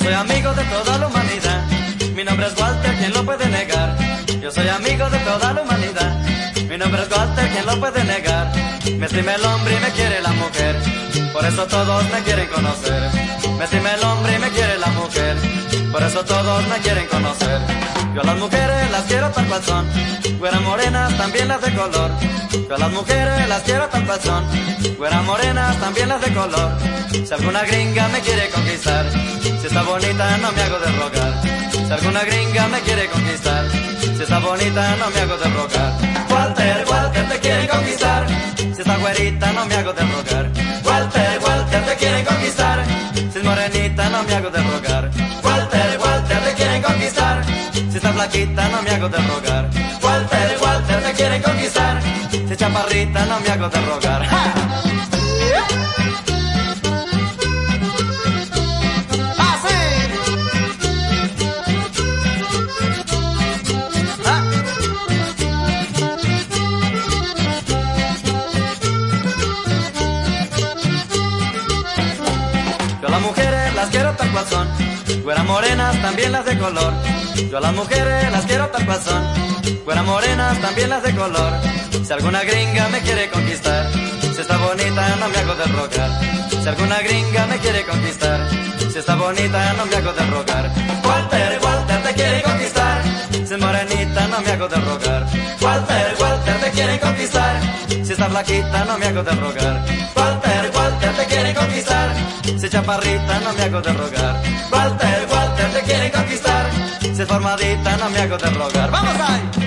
soy amigo de toda la humanidad. Mi nombre es Walter, ¿quién lo puede negar? Yo soy amigo de toda la humanidad. Mi nombre es Walter, ¿quién lo puede negar? Me estima el hombre y me quiere la mujer, por eso todos me quieren conocer. Me estima el hombre y me quiere la mujer, por eso todos me quieren conocer. Yo a las mujeres las quiero tal cual son, güeras morenas, también las de color. Yo a las mujeres las quiero tal cual son, güeras morenas, también las de color. Si alguna gringa me quiere conquistar, si está bonita no me hago de rogar. Si alguna gringa me quiere conquistar, si está bonita no me hago de rogar. Walter, Walter te quiere conquistar, si está güerita no me hago de rogar. Walter, Walter te quiere conquistar, si es morenita no me hago de rogar. Walter, Walter te quieren conquistar, si está flaquita no me hago de rogar. Walter, Walter te quieren conquistar, si es chaparrita no me hago de rogar. ¡Ja! Yo a las mujeres las quiero tal cual son, güeras morenas, también las de color. Yo a las mujeres las quiero tal cual son, güeras morenas, también las de color. Si alguna gringa me quiere conquistar, si está bonita no me hago de rogar. Si alguna gringa me quiere conquistar, si está bonita no me hago de rogar. Walter, Walter te quiere conquistar, si es morenita no me hago de rogar. Walter, Walter te quiere conquistar, si está flaquita no me hago de rogar. Walter, Walter te quiere conquistar, si chaparrita no me hago de rogar. Walter, Walter te quiere conquistar, si es formadita no me hago de rogar. ¡Vamos ahí!